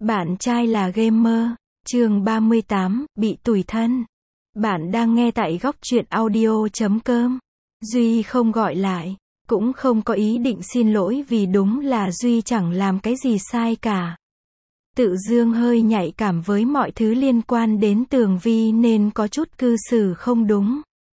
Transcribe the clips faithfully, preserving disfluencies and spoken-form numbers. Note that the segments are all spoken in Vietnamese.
Bạn trai là gamer. Chương ba mươi tám, bị tủi thân. Bạn đang nghe tại góc truyện audio chấm com. Duy không gọi lại, cũng không có ý định xin lỗi vì đúng là Duy chẳng làm cái gì sai cả. Tự dưng hơi nhạy cảm với mọi thứ liên quan đến Tường Vi nên có chút cư xử không đúng.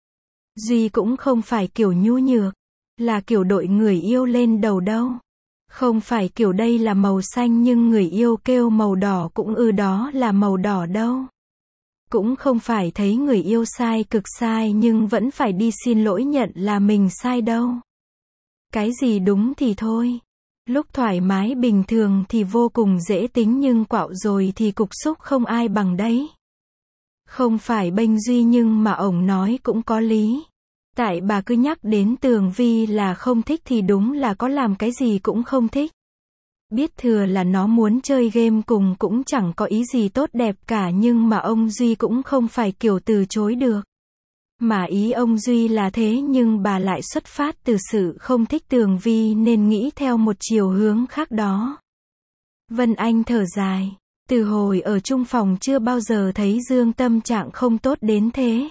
Duy cũng không phải kiểu nhu nhược, là kiểu đội người yêu lên đầu đâu. Không phải kiểu đây là màu xanh nhưng người yêu kêu màu đỏ cũng ư đó là màu đỏ đâu. Cũng không phải thấy người yêu sai cực sai nhưng vẫn phải đi xin lỗi nhận là mình sai đâu. Cái gì đúng thì thôi. Lúc thoải mái bình thường thì vô cùng dễ tính nhưng quạo rồi thì cục xúc không ai bằng đấy. Không phải bênh Duy nhưng mà ổng nói cũng có lý. Tại bà cứ nhắc đến Tường Vi là không thích thì đúng là có làm cái gì cũng không thích. Biết thừa là nó muốn chơi game cùng cũng chẳng có ý gì tốt đẹp cả nhưng mà ông Duy cũng không phải kiểu từ chối được. Mà ý ông Duy là thế nhưng bà lại xuất phát từ sự không thích Tường Vi nên nghĩ theo một chiều hướng khác đó. Vân Anh thở dài. Từ hồi ở chung phòng chưa bao giờ thấy Dương tâm trạng không tốt đến thế.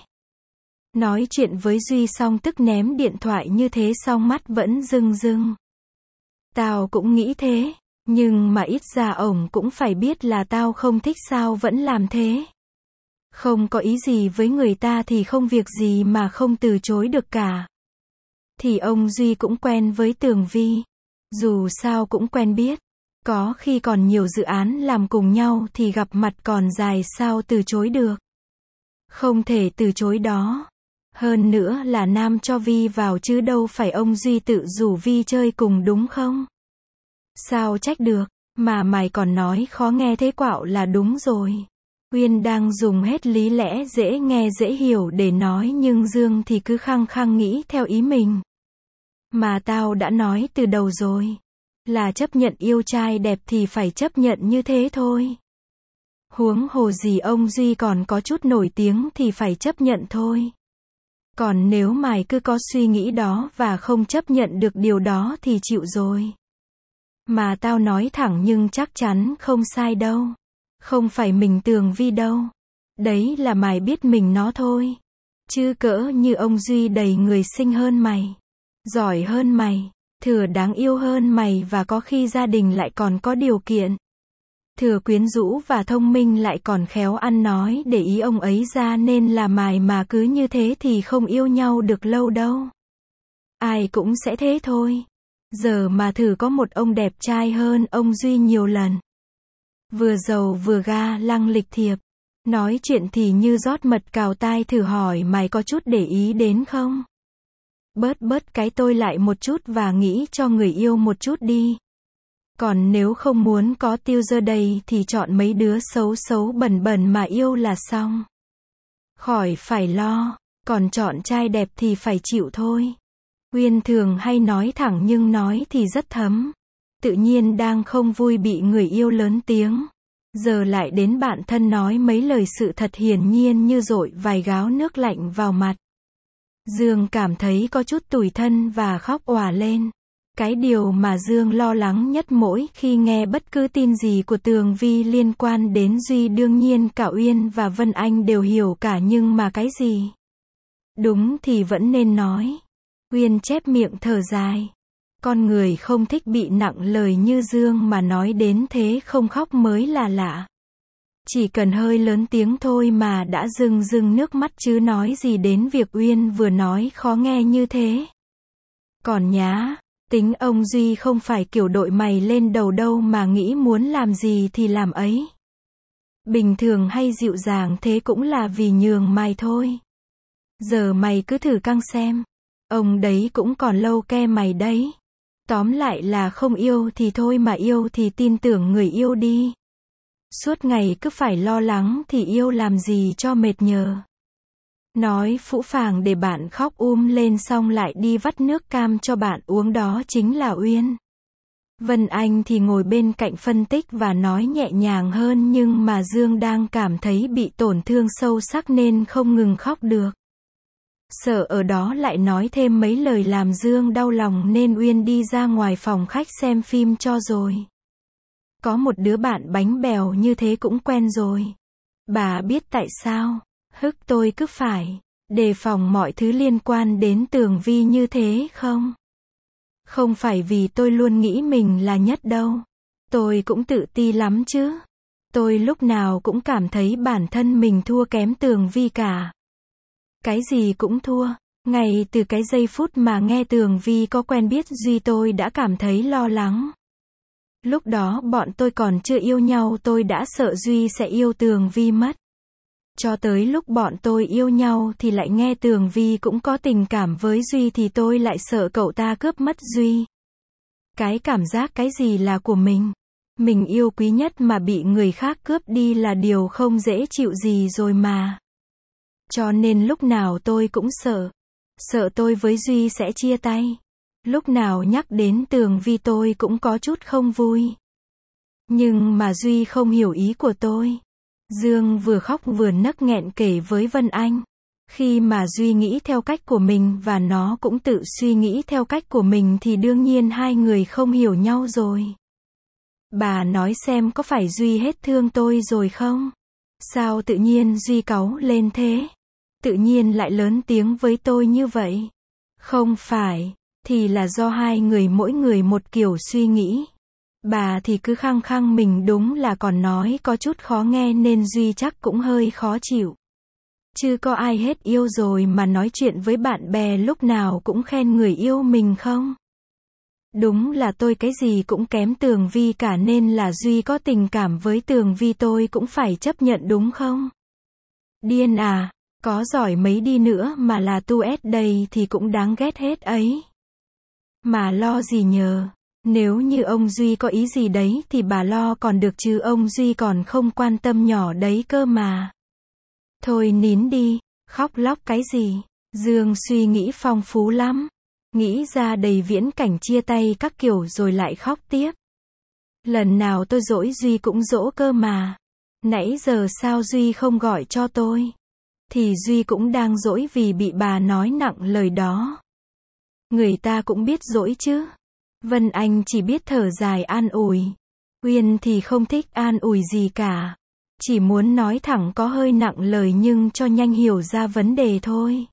Nói chuyện với Duy xong tức ném điện thoại như thế xong mắt vẫn rưng rưng. Tao cũng nghĩ thế, nhưng mà ít ra ổng cũng phải biết là tao không thích sao vẫn làm thế. Không có ý gì với người ta thì không việc gì mà không từ chối được cả. Thì ông Duy cũng quen với Tường Vi. Dù sao cũng quen biết. Có khi còn nhiều dự án làm cùng nhau thì gặp mặt còn dài sao từ chối được. Không thể từ chối đó. Hơn nữa là Nam cho Vi vào chứ đâu phải ông Duy tự rủ Vi chơi cùng đúng không? Sao trách được, mà mày còn nói khó nghe thế quạo là đúng rồi. Uyên đang dùng hết lý lẽ dễ nghe dễ hiểu để nói nhưng Dương thì cứ khăng khăng nghĩ theo ý mình. Mà tao đã nói từ đầu rồi. Là chấp nhận yêu trai đẹp thì phải chấp nhận như thế thôi. Huống hồ gì ông Duy còn có chút nổi tiếng thì phải chấp nhận thôi. Còn nếu mày cứ có suy nghĩ đó và không chấp nhận được điều đó thì chịu rồi. Mà tao nói thẳng nhưng chắc chắn không sai đâu. Không phải mình Tường Vi đâu. Đấy là mày biết mình nó thôi. Chứ cỡ như ông Duy đầy người xinh hơn mày. Giỏi hơn mày. Thừa đáng yêu hơn mày và có khi gia đình lại còn có điều kiện. Thừa quyến rũ và thông minh lại còn khéo ăn nói để ý ông ấy ra nên là mày mà cứ như thế thì không yêu nhau được lâu đâu. Ai cũng sẽ thế thôi. Giờ mà thử có một ông đẹp trai hơn ông Duy nhiều lần. Vừa giàu vừa ga lăng lịch thiệp. Nói chuyện thì như rót mật cào tai thử hỏi mày có chút để ý đến không? Bớt bớt cái tôi lại một chút và nghĩ cho người yêu một chút đi. Còn nếu không muốn có tiêu dơ đầy thì chọn mấy đứa xấu xấu bẩn bẩn mà yêu là xong. Khỏi phải lo, còn chọn trai đẹp thì phải chịu thôi. Uyên thường hay nói thẳng nhưng nói thì rất thấm. Tự nhiên đang không vui bị người yêu lớn tiếng. Giờ lại đến bạn thân nói mấy lời sự thật hiển nhiên như dội vài gáo nước lạnh vào mặt. Dương cảm thấy có chút tủi thân và khóc òa lên. Cái điều mà Dương lo lắng nhất mỗi khi nghe bất cứ tin gì của Tường Vi liên quan đến Duy đương nhiên cả Uyên và Vân Anh đều hiểu cả nhưng mà cái gì? Đúng thì vẫn nên nói. Uyên chép miệng thở dài. Con người không thích bị nặng lời như Dương mà nói đến thế không khóc mới là lạ. Chỉ cần hơi lớn tiếng thôi mà đã rưng rưng nước mắt chứ nói gì đến việc Uyên vừa nói khó nghe như thế. Còn nhá, tính ông Duy không phải kiểu đội mày lên đầu đâu mà nghĩ muốn làm gì thì làm ấy. Bình thường hay dịu dàng thế cũng là vì nhường mày thôi. Giờ mày cứ thử căng xem. Ông đấy cũng còn lâu ke mày đấy. Tóm lại là không yêu thì thôi mà yêu thì tin tưởng người yêu đi. Suốt ngày cứ phải lo lắng thì yêu làm gì cho mệt nhờ. Nói phũ phàng để bạn khóc um lên xong lại đi vắt nước cam cho bạn uống đó chính là Uyên. Vân Anh thì ngồi bên cạnh phân tích và nói nhẹ nhàng hơn nhưng mà Dương đang cảm thấy bị tổn thương sâu sắc nên không ngừng khóc được. Sợ ở đó lại nói thêm mấy lời làm Dương đau lòng nên Uyên đi ra ngoài phòng khách xem phim cho rồi. Có một đứa bạn bánh bèo như thế cũng quen rồi. Bà biết tại sao? Hức tôi cứ phải đề phòng mọi thứ liên quan đến Tường Vi như thế không? Không phải vì tôi luôn nghĩ mình là nhất đâu. Tôi cũng tự ti lắm chứ. Tôi lúc nào cũng cảm thấy bản thân mình thua kém Tường Vi cả. Cái gì cũng thua. Ngay từ cái giây phút mà nghe Tường Vi có quen biết Duy tôi đã cảm thấy lo lắng. Lúc đó bọn tôi còn chưa yêu nhau tôi đã sợ Duy sẽ yêu Tường Vi mất. Cho tới lúc bọn tôi yêu nhau thì lại nghe Tường Vi cũng có tình cảm với Duy thì tôi lại sợ cậu ta cướp mất Duy. Cái cảm giác cái gì là của mình. Mình yêu quý nhất mà bị người khác cướp đi là điều không dễ chịu gì rồi mà. Cho nên lúc nào tôi cũng sợ. Sợ tôi với Duy sẽ chia tay. Lúc nào nhắc đến Tường Vi tôi cũng có chút không vui. Nhưng mà Duy không hiểu ý của tôi. Dương vừa khóc vừa nấc nghẹn kể với Vân Anh. Khi mà Duy nghĩ theo cách của mình và nó cũng tự suy nghĩ theo cách của mình thì đương nhiên hai người không hiểu nhau rồi. Bà nói xem có phải Duy hết thương tôi rồi không? Sao tự nhiên Duy cáu lên thế? Tự nhiên lại lớn tiếng với tôi như vậy? Không phải, thì là do hai người mỗi người một kiểu suy nghĩ. Bà thì cứ khăng khăng mình đúng là còn nói có chút khó nghe nên Duy chắc cũng hơi khó chịu. Chứ có ai hết yêu rồi mà nói chuyện với bạn bè lúc nào cũng khen người yêu mình không? Đúng là tôi cái gì cũng kém Tường Vi cả nên là Duy có tình cảm với Tường Vi tôi cũng phải chấp nhận đúng không? Điên à, có giỏi mấy đi nữa mà là tu ét đầy thì cũng đáng ghét hết ấy. Mà lo gì nhờ, nếu như ông Duy có ý gì đấy thì bà lo còn được chứ ông Duy còn không quan tâm nhỏ đấy cơ mà. Thôi nín đi, khóc lóc cái gì, Dương suy nghĩ phong phú lắm. Nghĩ ra đầy viễn cảnh chia tay các kiểu rồi lại khóc tiếp. Lần nào tôi dỗi Duy cũng dỗ cơ mà. Nãy giờ sao Duy không gọi cho tôi? Thì Duy cũng đang dỗi vì bị bà nói nặng lời đó. Người ta cũng biết dỗi chứ. Vân Anh chỉ biết thở dài an ủi. Uyên thì không thích an ủi gì cả. Chỉ muốn nói thẳng có hơi nặng lời nhưng cho nhanh hiểu ra vấn đề thôi.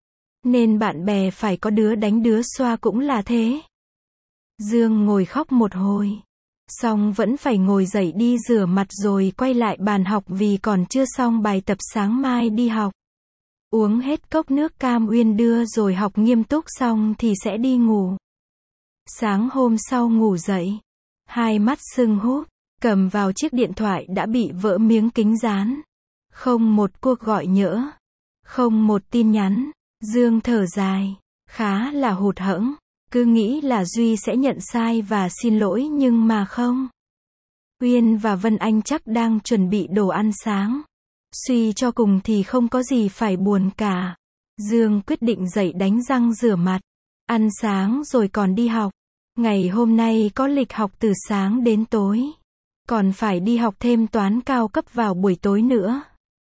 Nên bạn bè phải có đứa đánh đứa xoa cũng là thế. Dương ngồi khóc một hồi. Xong vẫn phải ngồi dậy đi rửa mặt rồi quay lại bàn học vì còn chưa xong bài tập sáng mai đi học. Uống hết cốc nước cam Uyên đưa rồi học nghiêm túc xong thì sẽ đi ngủ. Sáng hôm sau ngủ dậy. Hai mắt sưng húp. Cầm vào chiếc điện thoại đã bị vỡ miếng kính dán. Không một cuộc gọi nhỡ. Không một tin nhắn. Dương thở dài. Khá là hụt hẫng. Cứ nghĩ là Duy sẽ nhận sai và xin lỗi nhưng mà không. Uyên và Vân Anh chắc đang chuẩn bị đồ ăn sáng. Suy cho cùng thì không có gì phải buồn cả. Dương quyết định dậy đánh răng rửa mặt. Ăn sáng rồi còn đi học. Ngày hôm nay có lịch học từ sáng đến tối. Còn phải đi học thêm toán cao cấp vào buổi tối nữa.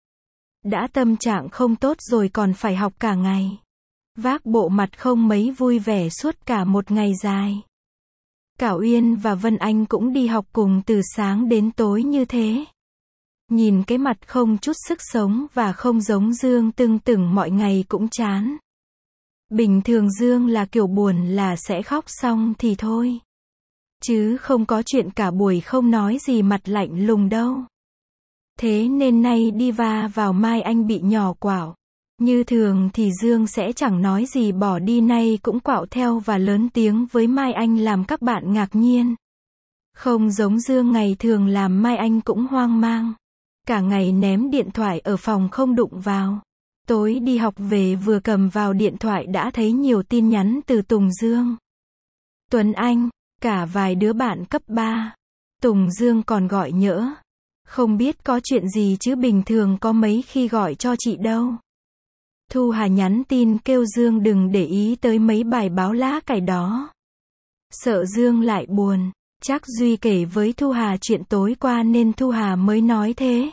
Đã tâm trạng không tốt rồi còn phải học cả ngày. Vác bộ mặt không mấy vui vẻ suốt cả một ngày dài. Cả Uyên và Vân Anh cũng đi học cùng từ sáng đến tối như thế. Nhìn cái mặt không chút sức sống và không giống Dương tưng tửng mọi ngày cũng chán. Bình thường Dương là kiểu buồn là sẽ khóc xong thì thôi. Chứ không có chuyện cả buổi không nói gì mặt lạnh lùng đâu. Thế nên nay đi va vào Mai Anh bị nhỏ quạo. Như thường thì Dương sẽ chẳng nói gì bỏ đi nay cũng quạo theo và lớn tiếng với Mai Anh làm các bạn ngạc nhiên. Không giống Dương ngày thường làm Mai Anh cũng hoang mang. Cả ngày ném điện thoại ở phòng không đụng vào. Tối đi học về vừa cầm vào điện thoại đã thấy nhiều tin nhắn từ Tùng Dương. Tuấn Anh, cả vài đứa bạn cấp ba. Tùng Dương còn gọi nhỡ. Không biết có chuyện gì chứ bình thường có mấy khi gọi cho chị đâu. Thu Hà nhắn tin kêu Dương đừng để ý tới mấy bài báo lá cải đó. Sợ Dương lại buồn. Chắc Duy kể với Thu Hà chuyện tối qua nên Thu Hà mới nói thế.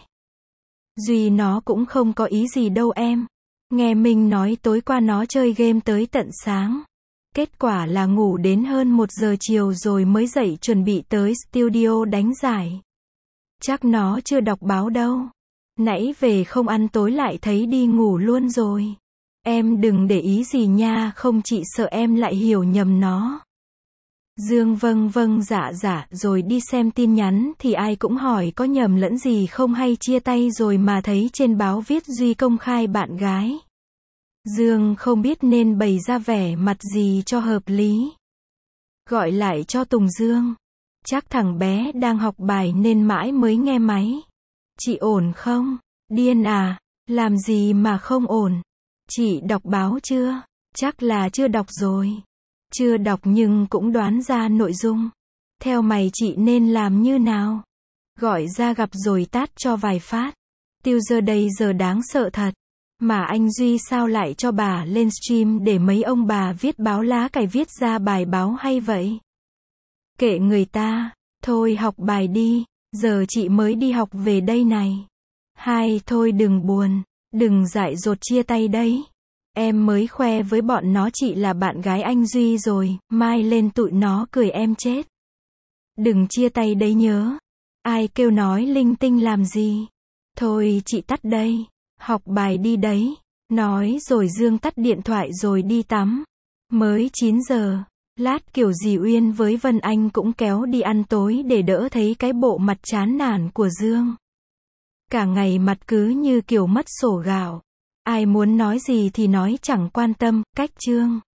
Duy nó cũng không có ý gì đâu em. Nghe mình nói tối qua nó chơi game tới tận sáng. Kết quả là ngủ đến hơn một giờ chiều rồi mới dậy chuẩn bị tới studio đánh giải. Chắc nó chưa đọc báo đâu. Nãy về không ăn tối lại thấy đi ngủ luôn rồi. Em đừng để ý gì nha, không chị sợ em lại hiểu nhầm nó. Dương vâng vâng dạ dạ rồi đi xem tin nhắn thì ai cũng hỏi có nhầm lẫn gì không hay chia tay rồi mà thấy trên báo viết Duy công khai bạn gái. Dương không biết nên bày ra vẻ mặt gì cho hợp lý. Gọi lại cho Tùng Dương. Chắc thằng bé đang học bài nên mãi mới nghe máy. Chị ổn không? Điên à? Làm gì mà không ổn? Chị đọc báo chưa? Chắc là chưa đọc rồi. Chưa đọc nhưng cũng đoán ra nội dung. Theo mày chị nên làm như nào? Gọi ra gặp rồi tát cho vài phát. Tiêu giờ đây giờ đáng sợ thật. Mà anh Duy sao lại cho bà lên stream để mấy ông bà viết báo lá cải viết ra bài báo hay vậy? Kệ người ta, thôi học bài đi, giờ chị mới đi học về đây này. Hai, thôi đừng buồn, đừng dại dột chia tay đấy. Em mới khoe với bọn nó chị là bạn gái anh Duy rồi, mai lên tụi nó cười em chết. Đừng chia tay đấy nhớ. Ai kêu nói linh tinh làm gì? Thôi chị tắt đây. Học bài đi đấy. Nói rồi Dương tắt điện thoại rồi đi tắm. Mới chín giờ. Lát kiểu dì Uyên với Vân Anh cũng kéo đi ăn tối để đỡ thấy cái bộ mặt chán nản của Dương. Cả ngày mặt cứ như kiểu mất sổ gạo. Ai muốn nói gì thì nói chẳng quan tâm, cách Trương.